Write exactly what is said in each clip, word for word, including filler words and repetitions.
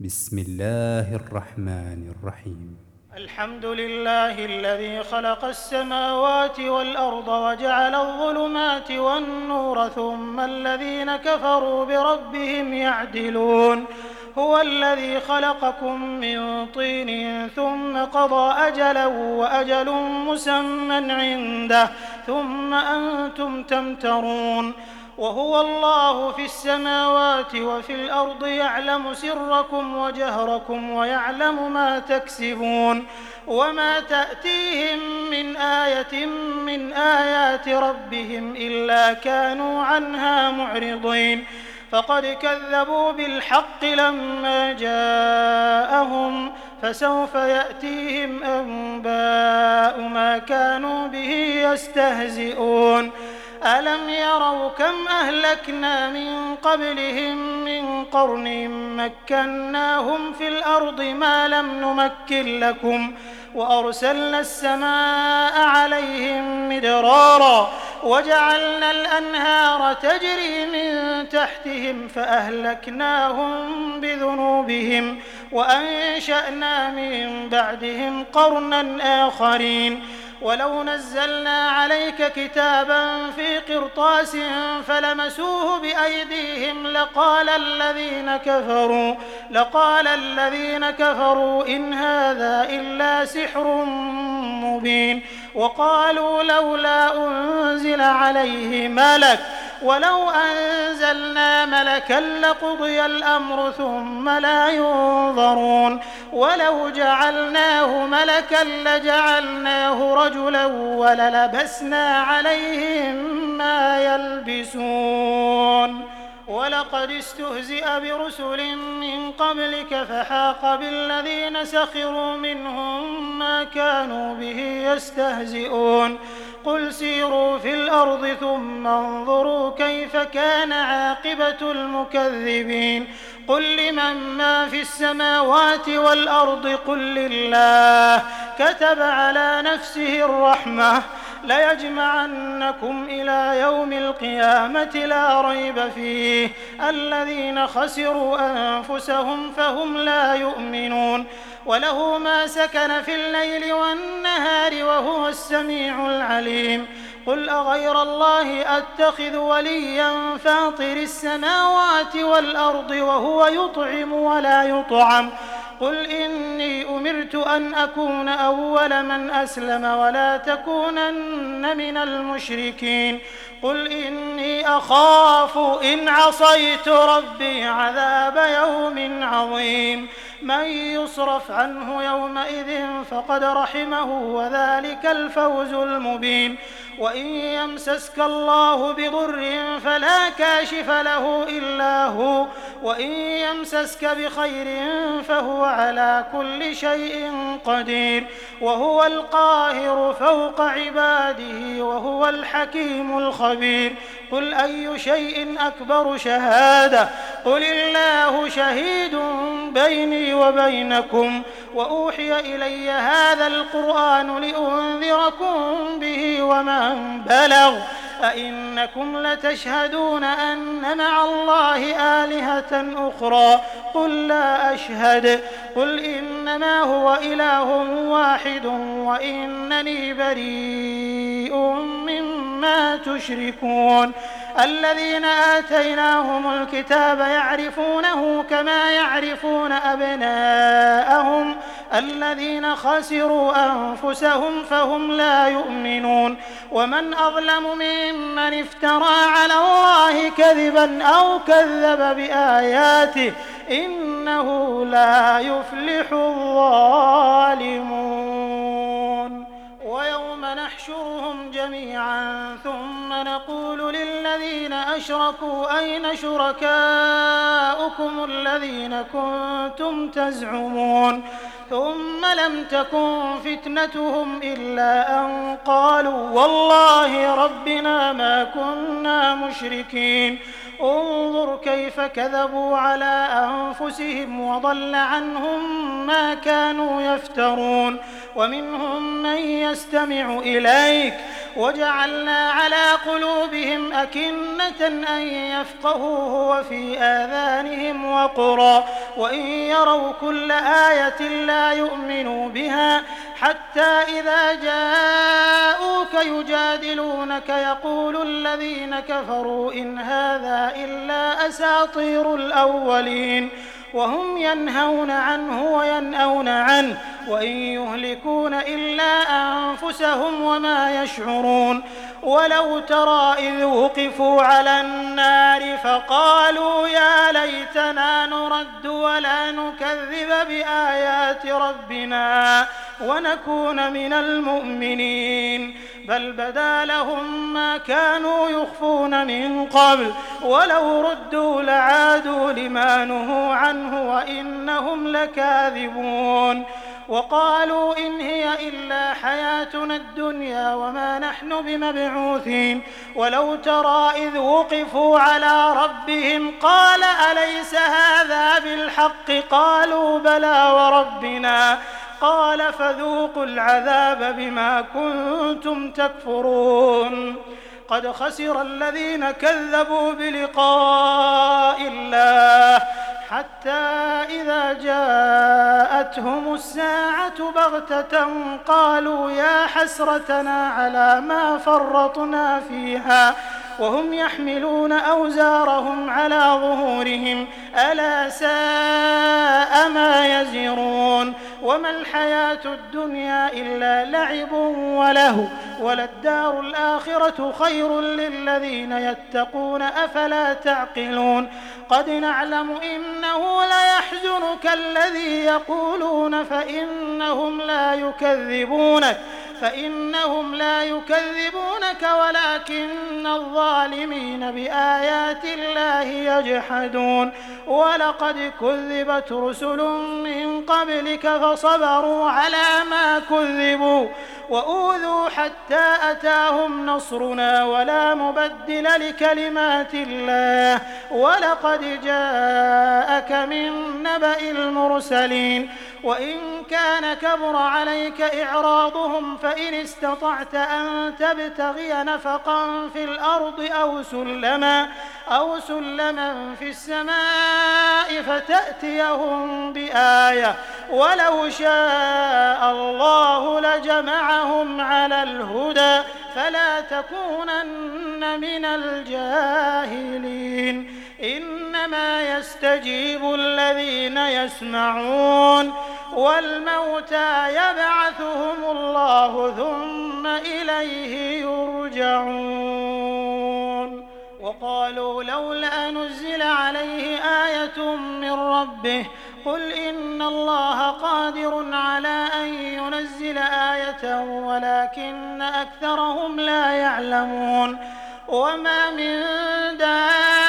بسم الله الرحمن الرحيم. الحمد لله الذي خلق السماوات والأرض وجعل الظلمات والنور ثم الذين كفروا بربهم يعدلون. هو الذي خلقكم من طين ثم قضى أجلا وأجل مسمى عنده ثم أنتم تمترون. وهو الله في السماوات وفي الأرض يعلم سركم وجهركم ويعلم ما تكسبون. وما تأتيهم من آية من آيات ربهم إلا كانوا عنها معرضين. فقد كذبوا بالحق لما جاءهم فسوف يأتيهم أنباء ما كانوا به يستهزئون. ألم يروا كم أهلكنا من قبلهم من قرن مكناهم في الأرض ما لم نمكن لكم وأرسلنا السماء عليهم مدرارا وجعلنا الأنهار تجري من تحتهم فأهلكناهم بذنوبهم وأنشأنا من بعدهم قرنا آخرين. ولو نزلنا عليك كتابا في قرطاس فلمسوه بأيديهم لقال الذين كفروا لقال الذين كفروا إن هذا إلا سحر مبين. وقالوا لولا أنزل عليه ملك ولو أنزلنا ملكا لقضي الأمر ثم لا ينظرون. ولو جعلناه ملكا لجعلناه رجلا وللبسنا عليهم ما يلبسون. ولقد استهزئ برسل من قبلك فحاق بالذين سخروا منهم ما كانوا به يستهزئون. قل سيروا في الأرض ثم انظروا كيف كان عاقبة المكذبين. قل لمن ما في السماوات والأرض قل لله كتب على نفسه الرحمة ليجمعنكم إلى يوم القيامة لا ريب فيه الذين خسروا أنفسهم فهم لا يؤمنون. وله ما سكن في الليل والنهار وهو السميع العليم. قل أغير الله أتخذ وليا فاطر السماوات والأرض وهو يطعم ولا يطعم. قل إني أمرت أن أكون أول من أسلم ولا تكونن من المشركين. قل إني أخاف إن عصيت ربي عذاب يوم عظيم. من يصرف عنه يومئذ فقد رحمه وذلك الفوز المبين. وإن يمسسك الله بضر فلا كاشف له إلا هو وإن يمسسك بخير فهو على كل شيء قدير. وهو القاهر فوق عباده وهو الحكيم الخبير. قل أي شيء أكبر شهادة قل الله شهيد بيني وبينكم وأوحي إلي هذا القرآن لأنذركم به ومن بلغ أئنكم لتشهدون أن مع الله آلهة أخرى قل لا أشهد قل إنما هو إله واحد وإنني بريء مما تشركون. الذين آتيناهم الكتاب يعرفونه كما يعرفون أبناءهم الذين خسروا أنفسهم فهم لا يؤمنون. ومن أظلم ممن افترى على الله كذبا أو كذب بآياته إنه لا يفلح الظالمون. ويوم نحشرهم جميعا ثم نقول للذين أشركوا أين شركاؤكم الذين كنتم تزعمون ثم لم تكن فتنتهم إلا أن قالوا والله ربنا ما كنا مشركين. انظر كيف كذبوا على أنفسهم وضل عنهم ما كانوا يفترون. ومنهم من يستمع إليك وجعلنا على قلوبهم أكنة أن يفقهوه وفي آذانهم وقرا وإن يروا كل آية لا يؤمنوا بها حتى إذا جاءوك يجادلونك يقول الذين كفروا إن هذا إلا أساطير الأولين وهم ينهون عنه وينأون عنه وإن يهلكون إلا أنفسهم وما يشعرون ولو ترى إذ وقفوا على النار فقالوا يا ليتنا نرد ولا نكذب بآيات ربنا ونكون من المؤمنين بل بدا لهم ما كانوا يخفون من قبل ولو ردوا لعادوا لما نهوا عنه وإنهم لكاذبون وقالوا إن هي إلا حياتنا الدنيا وما نحن بمبعوثين ولو ترى إذ وقفوا على ربهم قال أليس هذا بالحق قالوا بلى وربنا قال فذوقوا العذاب بما كنتم تكفرون قد خسر الذين كذبوا بلقاء الله حتى إذا جاءتهم الساعة بغتة قالوا يا حسرتنا على ما فرطنا فيها وهم يحملون أوزارهم على ظهورهم ألا ساء ما يزرون وما الحياة الدنيا إلا لعب وله وللدار الآخرة خير للذين يتقون أفلا تعقلون قد نعلم إنه ليحزنك الذي يقولون فإنهم لا يكذبونك فإنهم لا يكذبونك ولكن الظالمين بآيات الله يجحدون ولقد كذبت رسل من قبلك فصبروا على ما كذبوا وأوذوا حتى أتاهم نصرنا ولا مبدل لكلمات الله ولقد جاءك من نبأ المرسلين وإن كان كبر عليك إعراضهم فإن استطعت أن تبتغي نفقا في الأرض أو سلما أو سلما في السماء فتأتيهم بآية ولو شاء الله لجمعهم على الهدى فلا تكونن من الجاهلين إنما يستجيب الذين يسمعون والموتى يبعثهم الله ثم إليه يرجعون وقالوا لولا نزل عليه آية من ربه قل إن الله قادر على أن ينزل آية ولكن أكثرهم لا يعلمون وما من دابة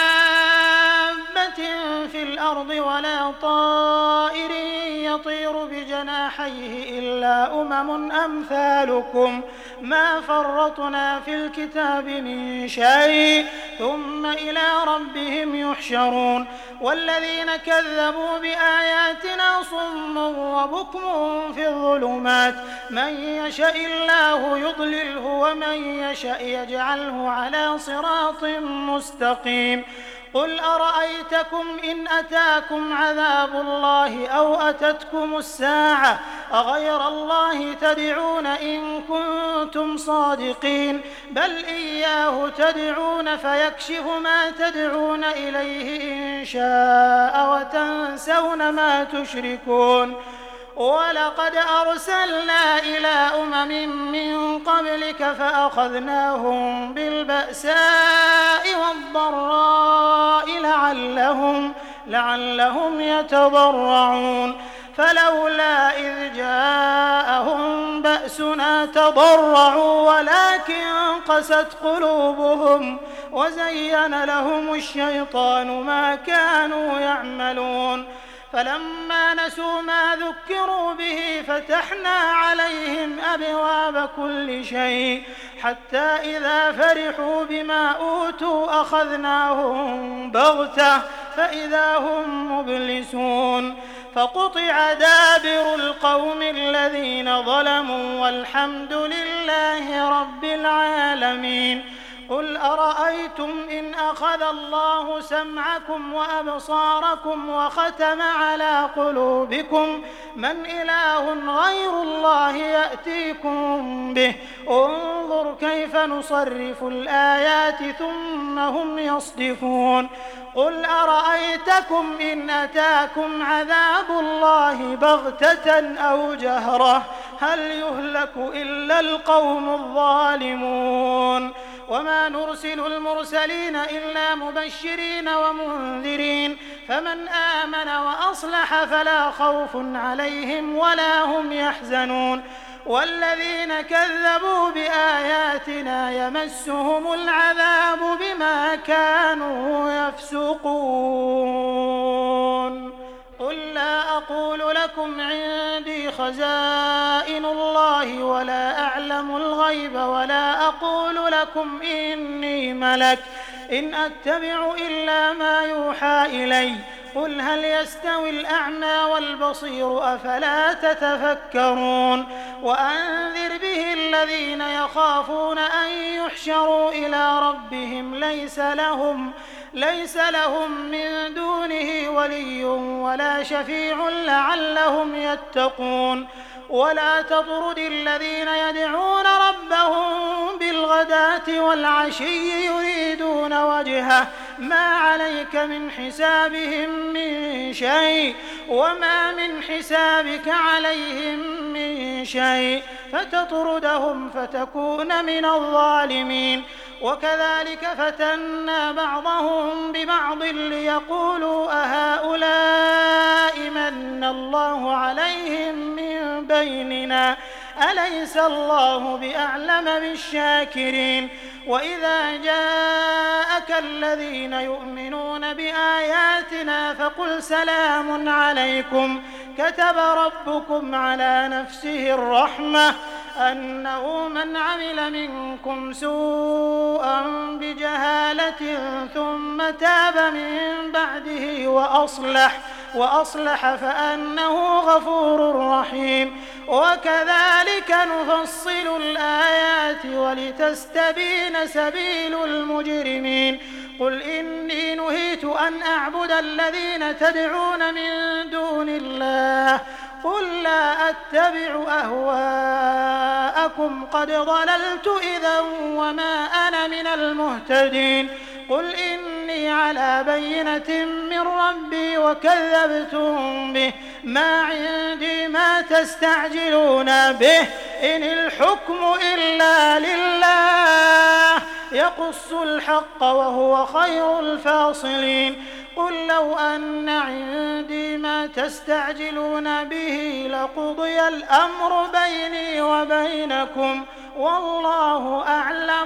في الأرض ولا طائر يطير بجناحيه إلا أمم أمثالكم ما فرطنا في الكتاب من شيء ثم إلى ربهم يحشرون والذين كذبوا بآياتنا صم وبكم في الظلمات من يشاء الله يضلله ومن يشاء يجعله على صراط مستقيم قل أرأيتكم إن أتاكم عذاب الله أو أتتكم الساعة أغير الله تدعون إن كنتم صادقين بل إياه تدعون فيكشف ما تدعون إليه إن شاء وتنسون ما تشركون ولقد أرسلنا إلى أمم من قبلك فأخذناهم بالبأساء والضراء لعلهم, لعلهم يتضرعون فلولا إذ جاءهم بأسنا تضرعوا ولكن قست قلوبهم وزين لهم الشيطان ما كانوا يعملون فلما نسوا ما ذكروا به فتحنا عليهم أبواب كل شيء حتى إذا فرحوا بما أوتوا أخذناهم بغتة فإذا هم مبلسون فقطع دابر القوم الذين ظلموا والحمد لله رب العالمين. قل أرأيتم إن أخذ الله سمعكم وأبصاركم وختم على قلوبكم من إله غير الله يأتيكم به انظر كيف نصرف الآيات ثم هم يصدفون. قل أرأيتكم إن أتاكم عذاب الله بغتة أو جهرة هل يهلك إلا القوم الظالمون. وما نرسل المرسلين إلا مبشرين ومنذرين فمن آمن وأصلح فلا خوف عليهم ولا هم يحزنون. والذين كذبوا بآياتنا يمسهم العذاب بما كانوا يفسقون. قل لا أقول لكم عندي خزائن الله ولا أعلم الغيب ولا أقول لكم إني ملك إن أتبع إلا ما يوحى إلي. قل هل يستوي الأعمى والبصير أفلا تتفكرون. وأنذر به الذين يخافون أن يحشروا إلى ربهم ليس لهم ليس لهم من دونه ولي ولا شفيع لعلهم يتقون. ولا تطرد الذين يدعون ربهم بالغداة والعشي يريدون وجهه ما عليك من حسابهم من شيء وما من حسابك عليهم من شيء فتطردهم فتكون من الظالمين. وكذلك فتنا بعضهم ببعض ليقولوا أهؤلاء من الله عليهم من بيننا أليس الله بأعلم بالشاكرين. وإذا جاءك الذين يؤمنون بآياتنا فقل سلام عليكم كتب ربكم على نفسه الرحمة أنه من عمل منكم سوءا بجهالة ثم تاب من بعده وأصلح وأصلح فأنه غفور رحيم. وكذلك نفصل الآيات ولتستبين سبيل المجرمين. قل إني نهيت أن أعبد الذين تدعون من دون الله قل لا أتبع أهواءكم قد ضللت إذا وما أنا من المهتدين. قل إني على بينة من ربي وكذبتم به ما عندي ما تستعجلون به إن الحكم إلا لله يقص الحق وهو خير الفاصلين. قل لو أن عندي ما تستعجلون به لقضي الأمر بيني وبينكم والله أعلم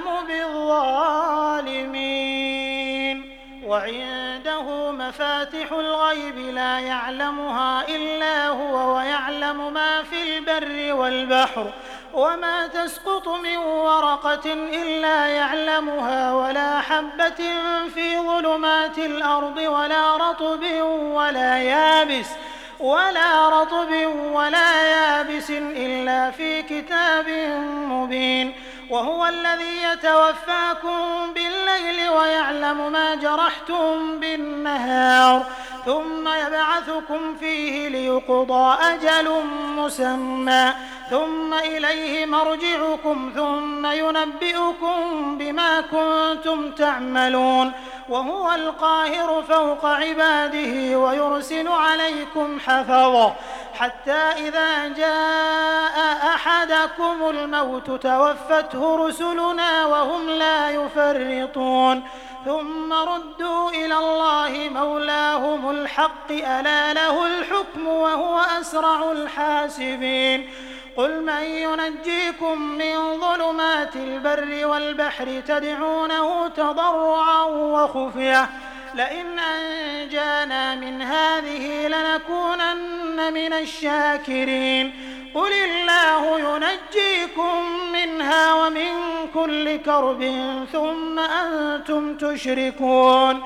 بالظالمين. وعنده مفاتح الغيب لا يعلمها إلا هو ويعلم ما في البر والبحر وما تسقط من ورقة إلا يعلمها ولا حبة في ظلمات الأرض ولا رطب ولا يابس ولا رطب ولا يابس إلا في كتاب مبين. وهو الذي يتوفاكم بالليل ويعلم ما جرحتم بالنهار ثم يبعثكم فيه ليقضى أجل مسمى ثم إليه مرجعكم ثم ينبئكم بما كنتم تعملون. وهو القاهر فوق عباده ويرسل عليكم حفظة حتى إذا جاء أحدكم الموت توفته رسلنا وهم لا يفرطون ثم ردوا إلى الله مولاهم الحق ألا له الحكم وهو أسرع الحاسبين. قل من ينجيكم من ظلمات البر والبحر تدعونه تضرعا وخفية لئن أنجانا من هذه لنكونن من الشاكرين. قل الله ينجيكم منها ومن كل كرب ثم أنتم تشركون.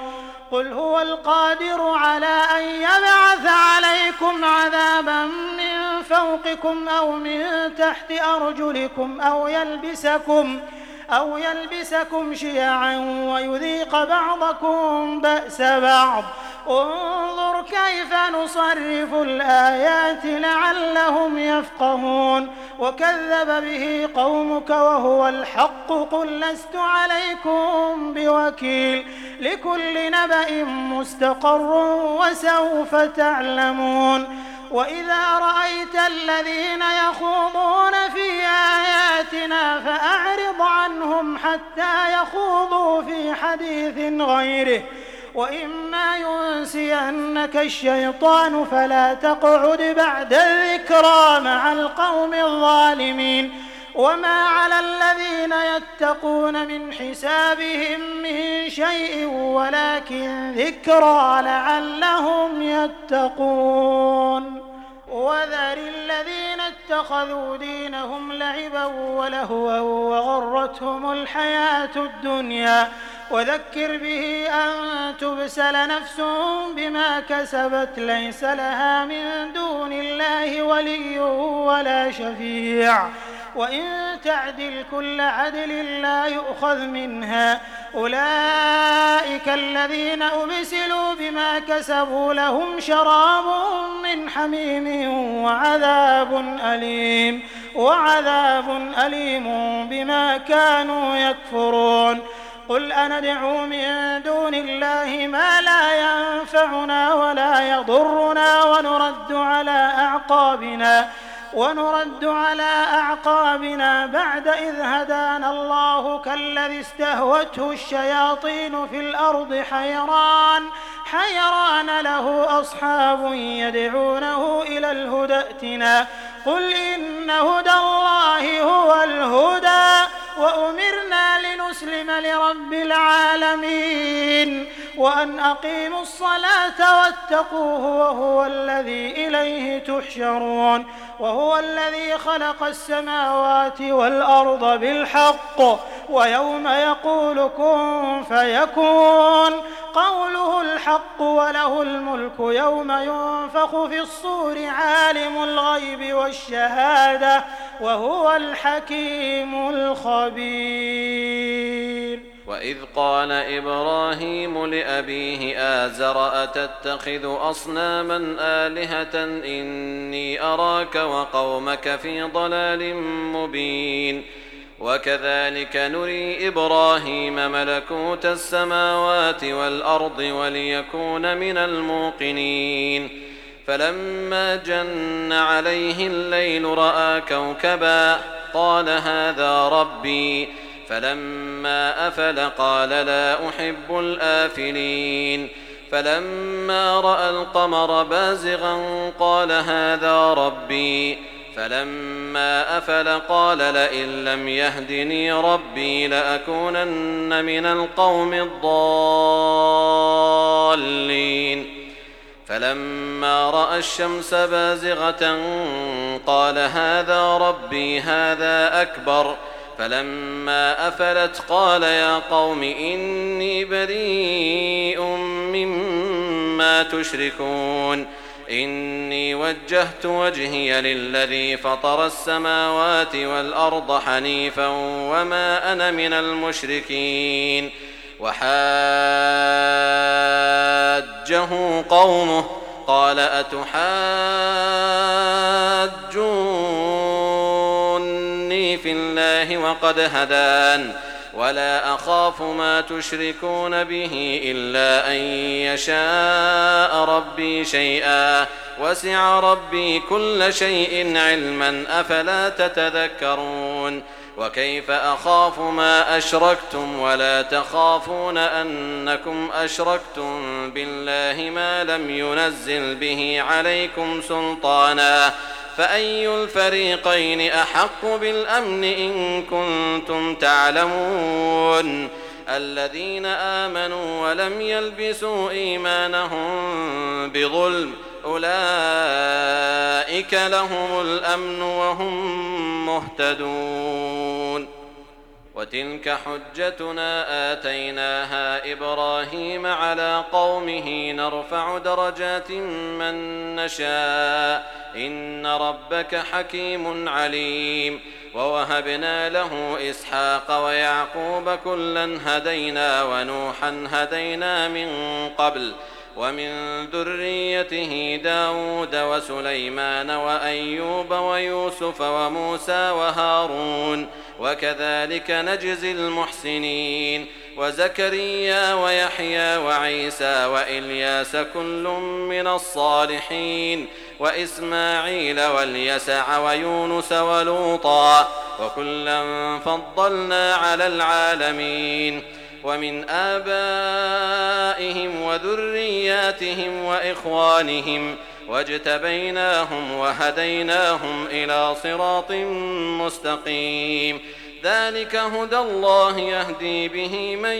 قل هو القادر على أن يبعث عليكم عذابا من فوقكم أو من تحت أرجلكم أو يلبسكم أو يلبسكم شيعا ويذيق بعضكم بأس بعض انظر كيف نصرف الآيات لعلهم يفقهون وكذب به قومك وهو الحق قل لست عليكم بوكيل لكل نبأ مستقر وسوف تعلمون وإذا رأيت الذين يخوضون في آياتنا فأعرض عنهم حتى يخوضوا في حديث غيره وإما ينسينك الشيطان فلا تقعد بعد الذكرى مع القوم الظالمين وما على الذين يتقون من حسابهم من شيء ولكن ذكرى لعلهم يتقون وذر الذين اتخذوا دينهم لعبا ولهوا وغرتهم الحياة الدنيا وذكر به أن تبسل نفس بما كسبت ليس لها من دون الله ولي ولا شفيع وإن تعدل كل عدل لا يؤخذ منها أولئك الذين أبسلوا بما كسبوا لهم شراب من حميم وعذاب أليم وعذاب أليم بما كانوا يكفرون قل أندعو من دون الله ما لا ينفعنا ولا يضرنا ونرد على أعقابنا ونرد على أعقابنا بعد إذ هدانا الله كالذي استهوته الشياطين في الأرض حيران حيران له أصحاب يدعونه إلى الهدى ائتنا قل إن هدى الله هو الهدى وأمرنا لنسلم لرب العالمين وأن أقيموا الصلاة واتقوه وهو الذي إليه تحشرون وهو الذي خلق السماوات والأرض بالحق ويوم يقول كن فيكون قوله الحق وله الملك يوم ينفخ في الصور عالم الغيب والشهادة وهو الحكيم الخبير وإذ قال إبراهيم لأبيه آزر أتتخذ أصناما آلهة إني أراك وقومك في ضلال مبين وكذلك نري إبراهيم ملكوت السماوات والأرض وليكون من الموقنين فلما جن عليه الليل رأى كوكبا قال هذا ربي فلما أفل قال لا أحب الآفلين فلما رأى القمر بازغا قال هذا ربي فلما أفل قال لئن لم يهدني ربي لأكونن من القوم الضالين فلما رأى الشمس بازغة قال هذا ربي هذا أكبر فلما أفلت قال يا قوم إني بريء مما تشركون إني وجهت وجهي للذي فطر السماوات والأرض حنيفا وما أنا من المشركين وحاجه قومه قال أتحاجوني في الله وقد هدان ولا أخاف ما تشركون به إلا أن يشاء ربي شيئا وسع ربي كل شيء علما أفلا تتذكرون وكيف أخاف ما أشركتم ولا تخافون أنكم أشركتم بالله ما لم ينزل به عليكم سلطانا فأي الفريقين أحق بالأمن إن كنتم تعلمون الذين آمنوا ولم يلبسوا إيمانهم بظلم أولئك لهم الأمن وهم مهتدون وتلك حجتنا آتيناها إبراهيم على قومه نرفع درجات من نشاء إن ربك حكيم عليم. ووهبنا له إسحاق ويعقوب كلا هدينا ونوحا هدينا من قبل ومن ذريته داود وسليمان وأيوب ويوسف وموسى وهارون وكذلك نجزي المحسنين. وزكريا ويحيى وعيسى وإلياس كل من الصالحين وإسماعيل واليسع ويونس ولوطا وكلا فضلنا على العالمين. ومن آبائهم وذرياتهم وإخوانهم واجتبيناهم وهديناهم إلى صراط مستقيم. ذلك هدى الله يهدي به من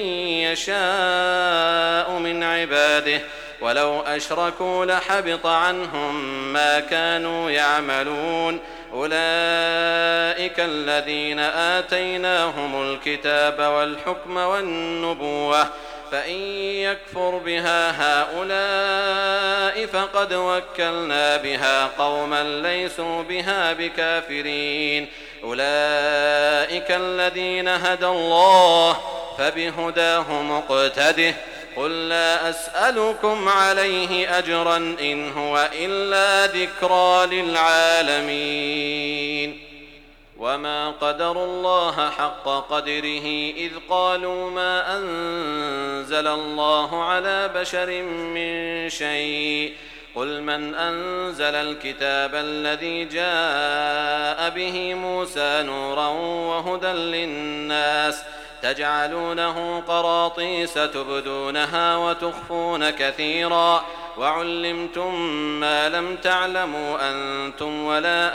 يشاء من عباده ولو أشركوا لحبط عنهم ما كانوا يعملون. أولئك الذين آتيناهم الكتاب والحكم والنبوة فإن يكفر بها هؤلاء فقد وكلنا بها قوما ليسوا بها بكافرين. أولئك الذين هدى الله فبهداه مقتده. قل لا أسألكم عليه أجرا إن هو إلا ذكرى للعالمين. وما قدروا الله حق قدره إذ قالوا ما أنزل الله على بشر من شيء. قل من أنزل الكتاب الذي جاء به موسى نورا وهدى للناس تجعلونه قراطيس تبدونها وتخفون كثيرا وعلمتم ما لم تعلموا أنتم ولا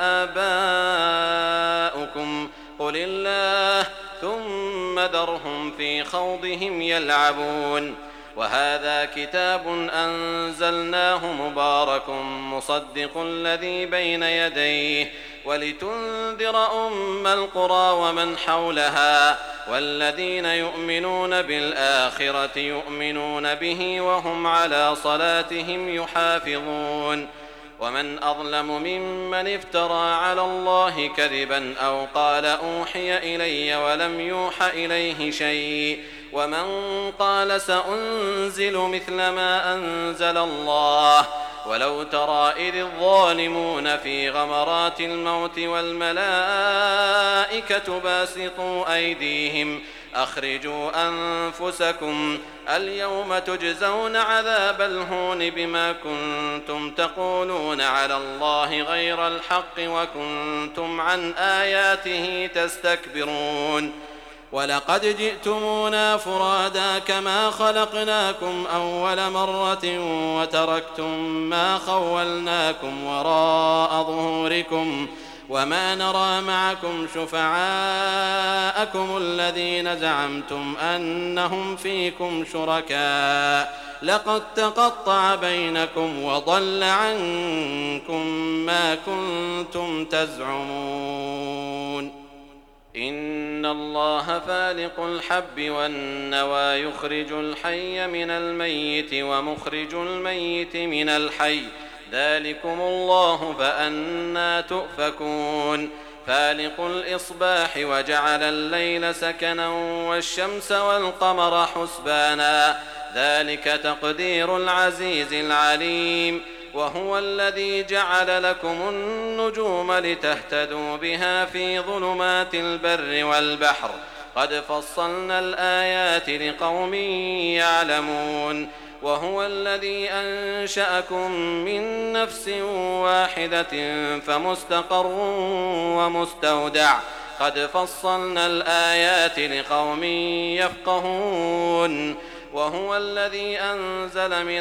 آباؤكم قل الله ثم ذرهم في خوضهم يلعبون. وهذا كتاب أنزلناه مبارك مصدق الذي بين يديه ولتنذر أم القرى ومن حولها والذين يؤمنون بالآخرة يؤمنون به وهم على صلاتهم يحافظون. ومن أظلم ممن افترى على الله كذبا أو قال أوحي إلي ولم يوح إليه شيء ومن قال سأنزل مثل ما أنزل الله. ولو ترى إذ الظالمون في غمرات الموت والملائكة باسطوا أيديهم أخرجوا أنفسكم اليوم تجزون عذاب الهون بما كنتم تقولون على الله غير الحق وكنتم عن آياته تستكبرون. ولقد جئتمونا فرادا كما خلقناكم أول مرة وتركتم ما خولناكم وراء ظهوركم وما نرى معكم شفعاءكم الذين زعمتم أنهم فيكم شركاء لقد تقطع بينكم وضل عنكم ما كنتم تزعمون. إن الله فالق الحب والنوى يخرج الحي من الميت ومخرج الميت من الحي ذلكم الله فأنى تؤفكون. فالق الإصباح وجعل الليل سكنا والشمس والقمر حسبانا ذلك تقدير العزيز العليم. وهو الذي جعل لكم النجوم لتهتدوا بها في ظلمات البر والبحر قد فصلنا الآيات لقوم يعلمون. وهو الذي أنشأكم من نفس واحدة فمستقر ومستودع قد فصلنا الآيات لقوم يفقهون. وهو الذي أنزل من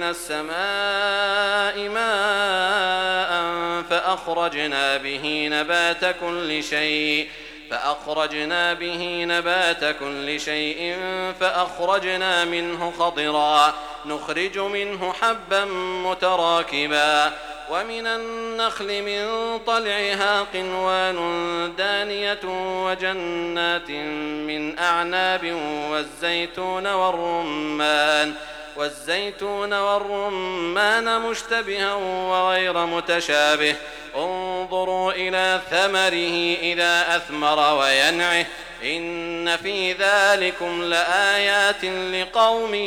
السماء ماء فأخرجنا به نبات كل شيء فأخرجنا به نبات كل شيء فأخرجنا منه خضرا نخرج منه حبا متراكبا ومن النخل من طلعها قنوان دانية وجنات من أعناب والزيتون والرمان والزيتون والرمان مشتبها وغير متشابه انظروا إلى ثمره إذا أثمر وينعه إن في ذلكم لآيات لقوم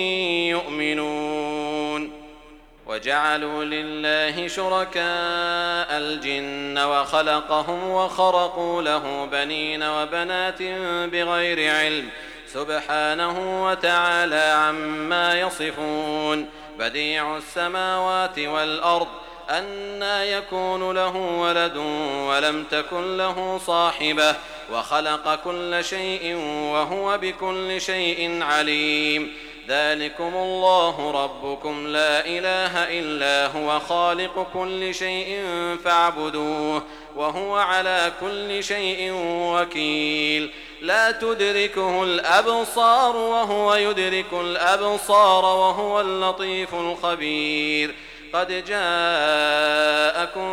يؤمنون وجعلوا لله شركاء الجن وخلقهم وخرقوا له بنين وبنات بغير علم سبحانه وتعالى عما يصفون بديع السماوات والأرض أنى يكون له ولد ولم تكن له صاحبة وخلق كل شيء وهو بكل شيء عليم ذلكم الله ربكم لا إله إلا هو خالق كل شيء فاعبدوه وهو على كل شيء وكيل لا تدركه الأبصار وهو يدرك الأبصار وهو اللطيف الخبير قد جاءكم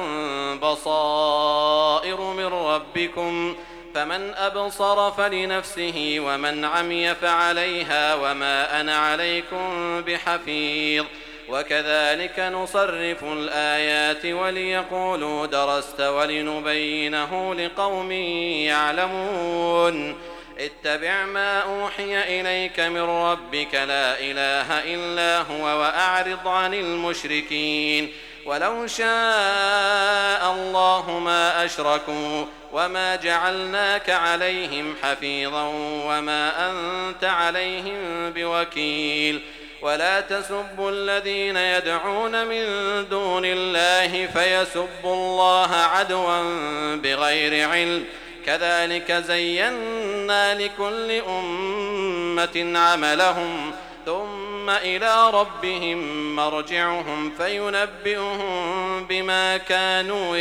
بصائر من ربكم فمن أبصر فلنفسه ومن عمي فعليها وما أنا عليكم بحفيظ وكذلك نصرف الآيات وليقولوا درست ولنبينه لقوم يعلمون اتبع ما أوحي إليك من ربك لا إله إلا هو وأعرض عن المشركين ولو شاء الله ما أشركوا وما جعلناك عليهم حفيظا وما أنت عليهم بوكيل ولا تسبوا الذين يدعون من دون الله فيسبوا الله عدوا بغير علم كذلك زينا لكل أمة عملهم ثم إلى ربهم مرجعهم فينبئهم بما كانوا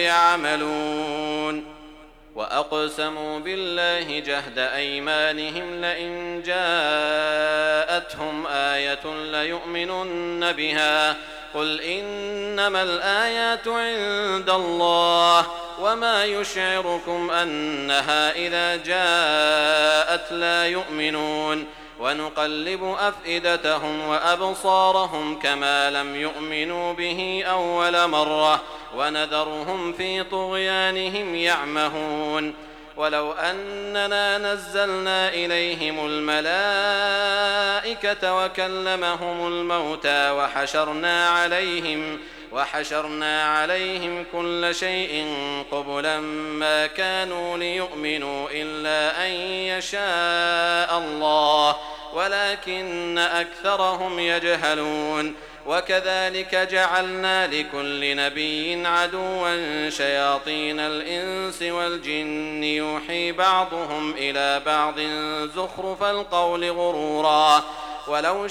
يعملون وأقسموا بالله جهد أيمانهم لئن جاءتهم آية ليؤمنن بها قل إنما الآيات عند الله وما يشعركم أنها إذا جاءت لا يؤمنون ونقلب أفئدتهم وأبصارهم كما لم يؤمنوا به أول مرة ونذرهم في طغيانهم يعمهون ولو أننا نزلنا إليهم الملائكة وكلمهم الموتى وحشرنا عليهم وحشرنا عليهم كل شيء قبلا ما كانوا ليؤمنوا إلا أن يشاء الله ولكن أكثرهم يجهلون وكذلك جعلنا لكل نبي عدوا شياطين الإنس والجن يوحي بعضهم إلى بعض زخرف القول غرورا ولو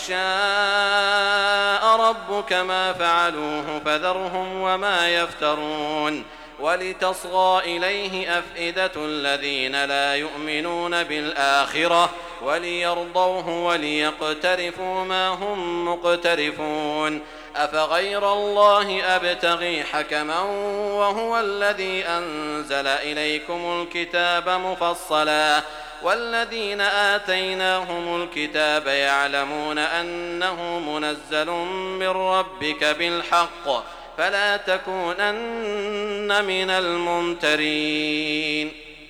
شاء ربك ما فعلوه فذرهم وما يفترون ولتصغى إليه أفئدة الذين لا يؤمنون بالآخرة وليرضوه وليقترفوا ما هم مقترفون أفغير الله أبتغي حكما وهو الذي أنزل إليكم الكتاب مفصلا والذين آتيناهم الكتاب يعلمون أنه منزل من ربك بالحق فلا تكونن من الممترين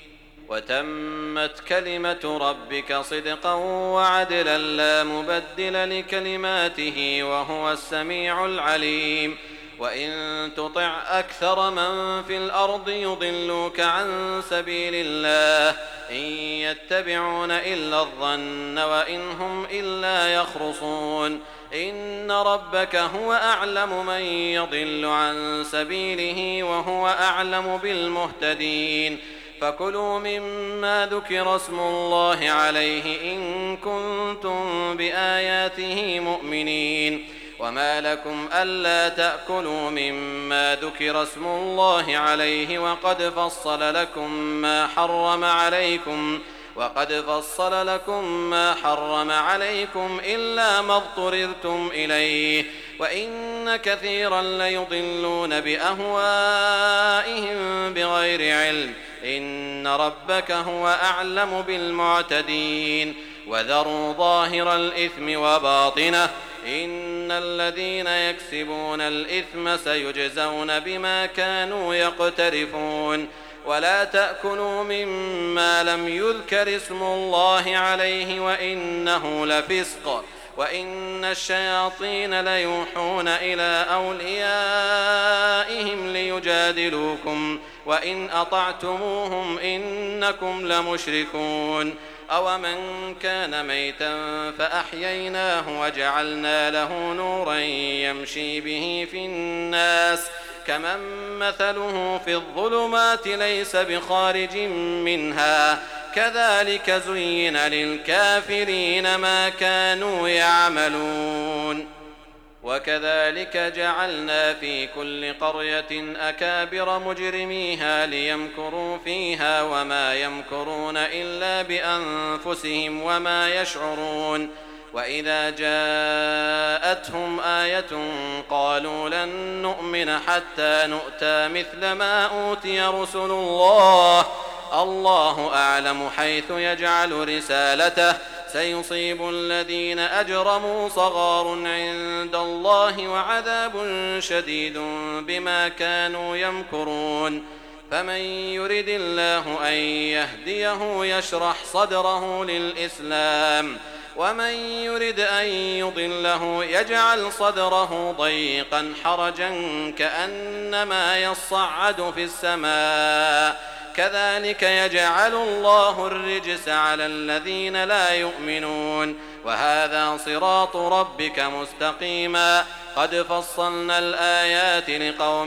وتمت كلمة ربك صدقا وعدلا لا مبدل لكلماته وهو السميع العليم وإن تطع أكثر من في الأرض يضلوك عن سبيل الله إن يتبعون إلا الظن وإن هم إلا يخرصون إن ربك هو أعلم من يضل عن سبيله وهو أعلم بالمهتدين فكلوا مما ذكر اسم الله عليه إن كنتم بآياته مؤمنين وما لكم ألا تأكلوا مما ذكر اسم الله عليه وقد فصل لكم ما حرم عليكم وقد فصل لكم ما حرم عليكم إلا ما اضطررتم إليه وإن كثيرا ليضلون بأهوائهم بغير علم إن ربك هو أعلم بالمعتدين وذروا ظاهر الإثم وباطنه إن الذين يكسبون الإثم سيجزون بما كانوا يقترفون ولا تأكلوا مما لم يذكر اسم الله عليه وإنه لفسق وإن الشياطين ليوحون إلى أوليائهم ليجادلوكم وإن أطعتموهم إنكم لمشركون أومن كان ميتا فأحييناه وجعلنا له نورا يمشي به في الناس كمن مثله في الظلمات ليس بخارج منها كذلك زين للكافرين ما كانوا يعملون وكذلك جعلنا في كل قرية أكابر مجرميها ليمكروا فيها وما يمكرون إلا بأنفسهم وما يشعرون وإذا جاءتهم آية قالوا لن نؤمن حتى نؤتى مثل ما أوتي رسل الله الله أعلم حيث يجعل رسالته سيصيب الذين أجرموا صغار عند الله وعذاب شديد بما كانوا يمكرون فمن يرد الله أن يهديه يشرح صدره للإسلام ومن يرد أن يضله يجعل صدره ضيقا حرجا كأنما يصعد في السماء كذلك يجعل الله الرجس على الذين لا يؤمنون وهذا صراط ربك مستقيما قد فصلنا الآيات لقوم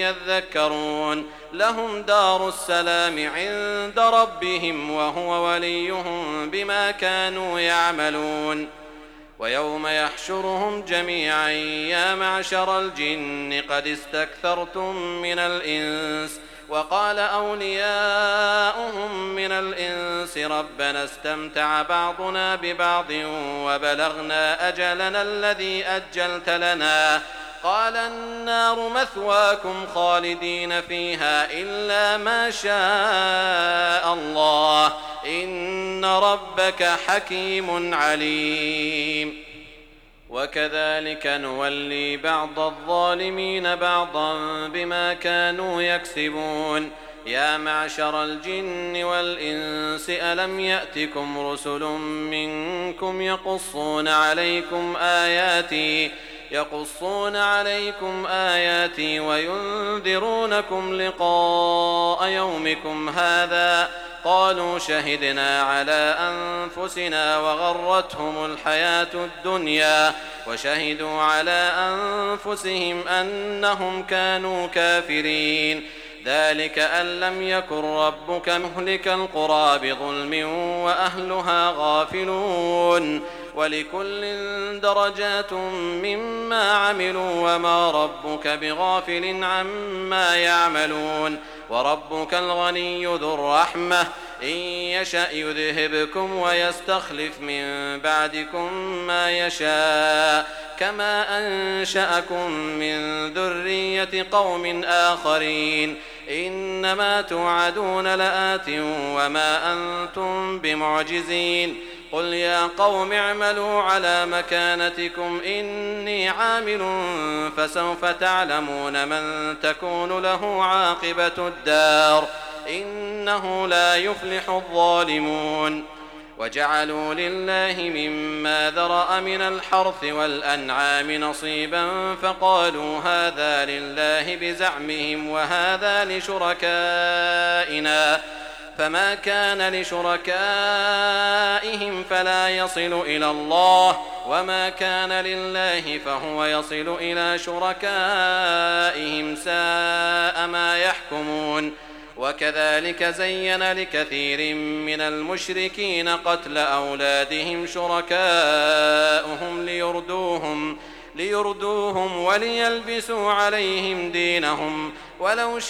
يذكرون لهم دار السلام عند ربهم وهو وليهم بما كانوا يعملون ويوم يحشرهم جميعا يا معشر الجن قد استكثرتم من الإنس وقال أولياؤهم من الإنس ربنا استمتع بعضنا ببعض وبلغنا أجلنا الذي أجلت لنا قال النار مثواكم خالدين فيها إلا ما شاء الله إن ربك حكيم عليم وكذلك نولي بعض الظالمين بعضا بما كانوا يكسبون يا معشر الجن والإنس ألم يأتكم رسل منكم يقصون عليكم آياتي يقصون عليكم آياتي وينذرونكم لقاء يومكم هذا قالوا شهدنا على أنفسنا وغرتهم الحياة الدنيا وشهدوا على أنفسهم أنهم كانوا كافرين ذلك أن لم يكن ربك مهلك القرى بظلم وأهلها غافلون ولكل درجات مما عملوا وما ربك بغافل عما يعملون وربك الغني ذو الرحمة إن يشأ يذهبكم ويستخلف من بعدكم ما يشاء كما أنشأكم من ذرية قوم آخرين إنما توعدون لآت وما أنتم بمعجزين قل يا قوم اعملوا على مكانتكم إني عامل فسوف تعلمون من تكون له عاقبة الدار إنه لا يفلح الظالمون وجعلوا لله مما ذرأ من الحرث والأنعام نصيبا فقالوا هذا لله بزعمهم وهذا لشركائنا فما كان لشركائهم فلا يصل إلى الله وما كان لله فهو يصل إلى شركائهم ساء ما يحكمون وكذلك زين لكثير من المشركين قتل أولادهم شركاؤهم ليردوهم ليردوهم وليلبسوا عليهم دينهم ولو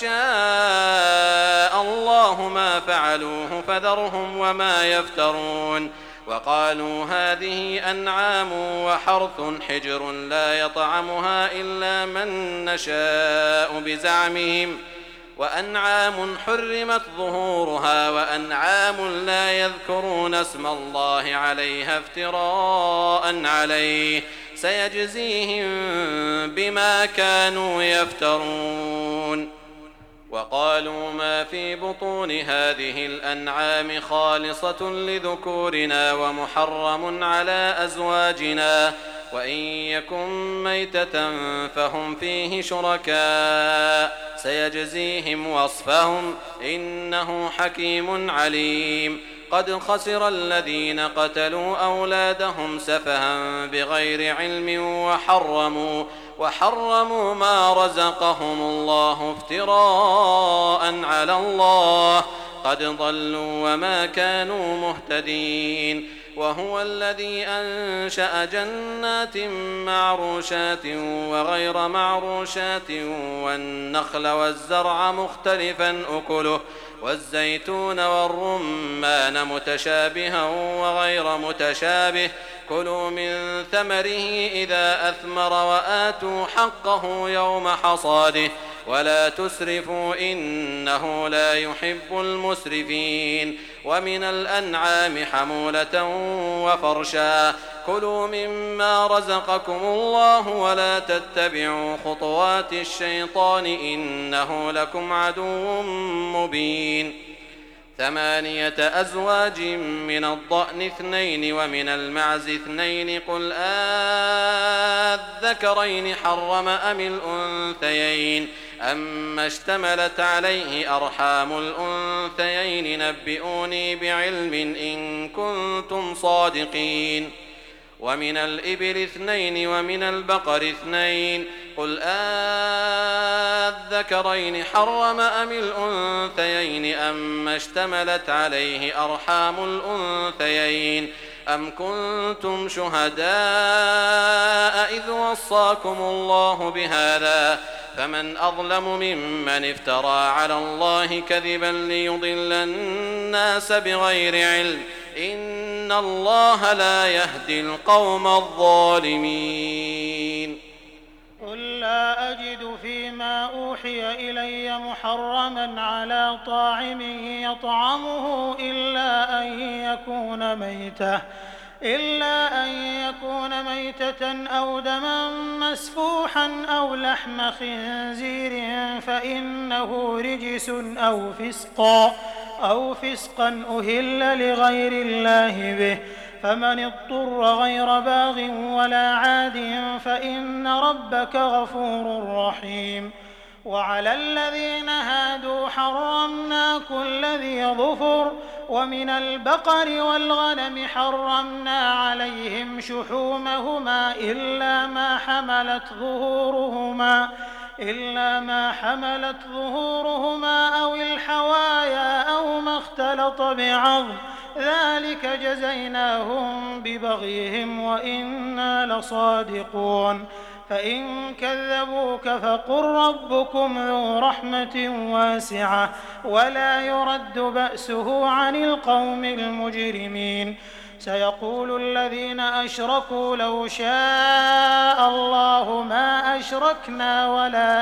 شاء الله ما فعلوه فذرهم وما يفترون وقالوا هذه أنعام وحرث حجر لا يطعمها إلا من نشاء بزعمهم وأنعام حرمت ظهورها وأنعام لا يذكرون اسم الله عليها افتراء عليه سيجزيهم بما كانوا يفترون. وقالوا ما في بطون هذه الأنعام خالصة لذكورنا ومحرم على أزواجنا وإن يكن ميتة فهم فيه شركاء سيجزيهم وصفهم إنه حكيم عليم. قد خسر الذين قتلوا أولادهم سفها بغير علم وحرموا وحرموا ما رزقهم الله افتراء على الله قد ضلوا وما كانوا مهتدين. وهو الذي أنشأ جنات معروشات وغير معروشات والنخل والزرع مختلفا أكله والزيتون والرمان متشابها وغير متشابه كلوا من ثمره إذا أثمر وآتوا حقه يوم حصاده ولا تسرفوا إنه لا يحب المسرفين. ومن الأنعام حمولة وفرشا كلوا مما رزقكم الله ولا تتبعوا خطوات الشيطان إنه لكم عدو مبين. ثمانية أزواج من الضأن اثنين ومن المعز اثنين قل آذكرين حرم أم الأنثيين أما اشتملت عليه أرحام الأنثيين نبئوني بعلم إن كنتم صادقين. ومن الإبل اثنين ومن البقر اثنين قل آذكرين حرم أم الأنثيين أما اشتملت عليه أرحام الأنثيين أم كنتم شهداء إذ وصاكم الله بهذا فمن أظلم ممن افترى على الله كذبا ليضل الناس بغير علم إن الله لا يهدي القوم الظالمين. قل لا أجد فيما أوحي إلي محرما على طاعم يطعمه إلا أن يكون ميتة إلا أن يكون ميتة أو دما مسفوحا أو لحم خنزير فإنه رجس أو فسقا أو فسقا أهل لغير الله به فمن اضطر غير باغ ولا عاد فإن ربك غفور رحيم. وعلى الذين هادوا حرمنا كل ذي ظفر ومن البقر والغنم حرمنا عليهم شحومهما إلا ما حملت ظهورهما إلا ما حملت ظهورهما أو الحوايا أو ما اختلط بعظم ذلك جزيناهم ببغيهم وإنا لصادقون. فإن كذبوك فقل ربكم ذو رحمة واسعة ولا يرد بأسه عن القوم المجرمين. سيقول الذين أشركوا لو شاء الله ما أشركنا ولا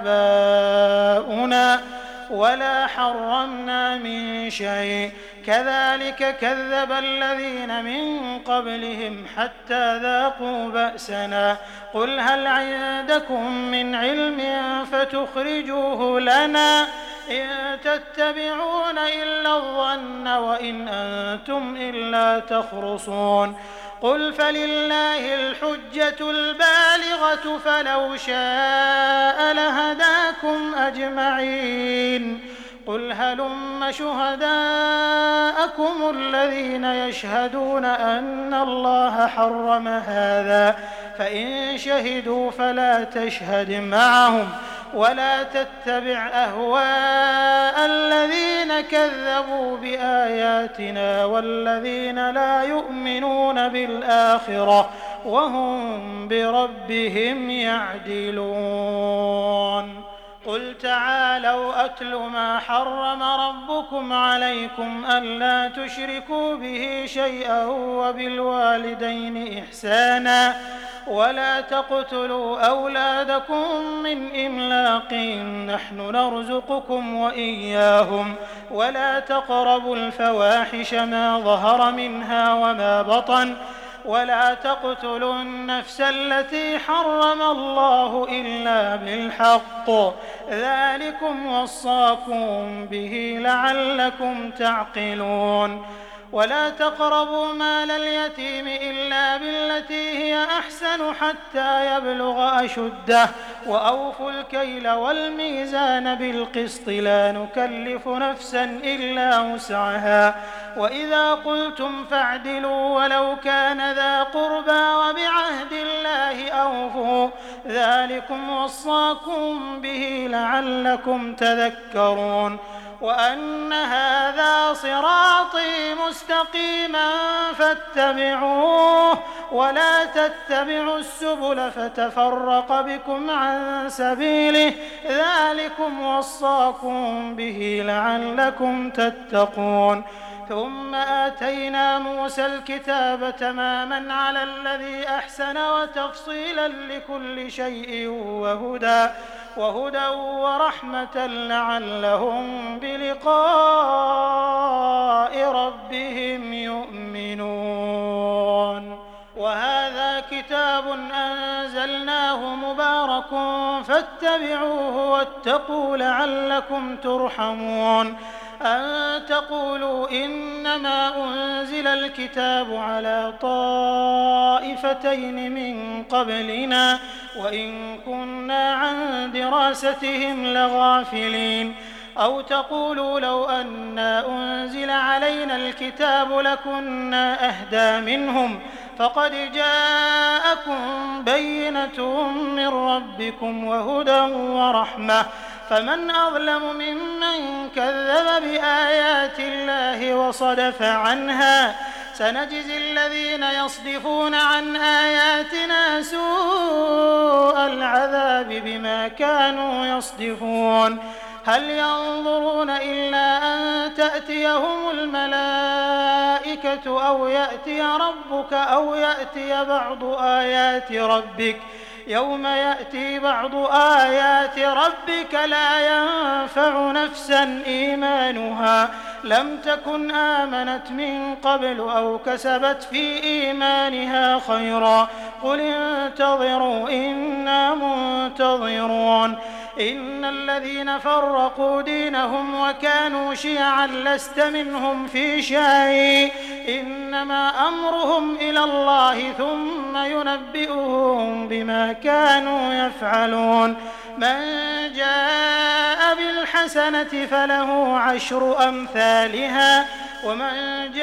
آباؤنا ولا حرمنا من شيء كذلك كذب الذين من قبلهم حتى ذاقوا بأسنا قل هل عندكم من علم فتخرجوه لنا إن تتبعون إلا الظن وإن أنتم إلا تخرصون. قل فلله الحجة البالغة فلو شاء لهداكم أجمعين. قل هلم شهداءكم الذين يشهدون أن الله حرم هذا فإن شهدوا فلا تشهد معهم ولا تتبع أهواء الذين كذبوا بآياتنا والذين لا يؤمنون بالآخرة وهم بربهم يعدلون. قل تعالوا أتل ما حرم ربكم عليكم ألا تشركوا به شيئا وبالوالدين إحسانا ولا تقتلوا أولادكم من إملاق نحن نرزقكم وإياهم ولا تقربوا الفواحش ما ظهر منها وما بطن ولا تقتلوا النفس التي حرم الله إلا بالحق ذلكم وصاكم به لعلكم تعقلون ولا تقربوا مال اليتيم إلا بالتي هي أحسن حتى يبلغ أشده وأوفوا الكيل والميزان بالقسط لا نكلف نفسا إلا وسعها وإذا قلتم فاعدلوا ولو كان ذا قربى وبعهد الله أوفوا ذلكم وصاكم به لعلكم تذكرون وأن هذا صراطي مستقيما فاتبعوه ولا تتبعوا السبل فتفرق بكم عن سبيله ذلكم وصاكم به لعلكم تتقون ثم آتينا موسى الكتاب تماما على الذي أحسن وتفصيلا لكل شيء وهدى وهدى ورحمة لعلهم بلقاء ربهم يؤمنون وهذا كتاب أنزلناه مبارك فاتبعوه واتقوا لعلكم ترحمون أن تقولوا إنما أنزل الكتاب على طائفتين من قبلنا وإن كنا عن دراستهم لغافلين أو تقولوا لو أنا أنزل علينا الكتاب لكنا أهدى منهم فقد جاءكم بينة من ربكم وهدى ورحمة فمن أظلم ممن كذب بآيات الله وصدف عنها سنجزي الذين يصدفون عن آياتنا سوء العذاب بما كانوا يصدفون هل ينظرون إلا أن تأتيهم الملائكة أو يأتي ربك أو يأتي بعض آيات ربك يوم يأتي بعض آيات ربك لا ينفع نفسا إيمانها لم تكن آمنت من قبل أو كسبت في إيمانها خيرا قل انتظروا إنا منتظرون إن الذين فرقوا دينهم وكانوا شيعا لست منهم في شيء إنما أمرهم إلى الله ثم ينبئهم بما كانوا يفعلون من جاء بالحسنة فله عشر أمثالها ومن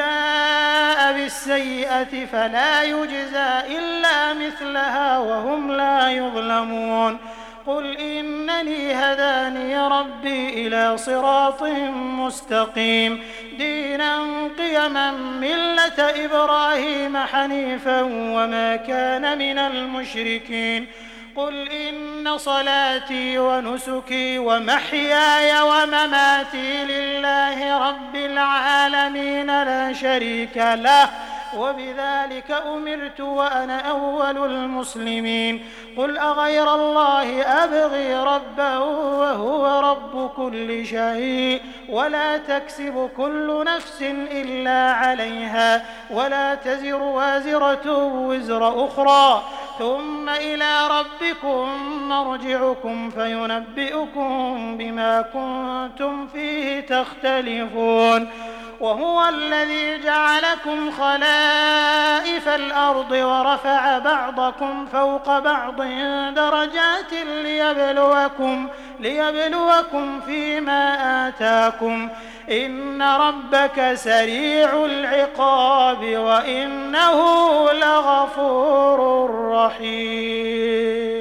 جاء بالسيئة فلا يجزى إلا مثلها وهم لا يظلمون قل إنني هداني ربي إلى صراط مستقيم دينا قيما ملة إبراهيم حنيفا وما كان من المشركين قل إن صلاتي ونسكي ومحياي ومماتي لله رب العالمين لا شريك له وبذلك أمرت وأنا أول المسلمين قل أغير الله أبغي ربا وهو رب كل شيء ولا تكسب كل نفس إلا عليها ولا تزر وازرة وزر أخرى ثم إلى ربكم مرجعكم فينبئكم بما كنتم فيه تختلفون وهو الذي جعلكم خلائف الأرض ورفع بعضكم فوق بعض درجات ليبلوكم, ليبلوكم فيما آتاكم إن ربك سريع العقاب وإنه لغفور رحيم.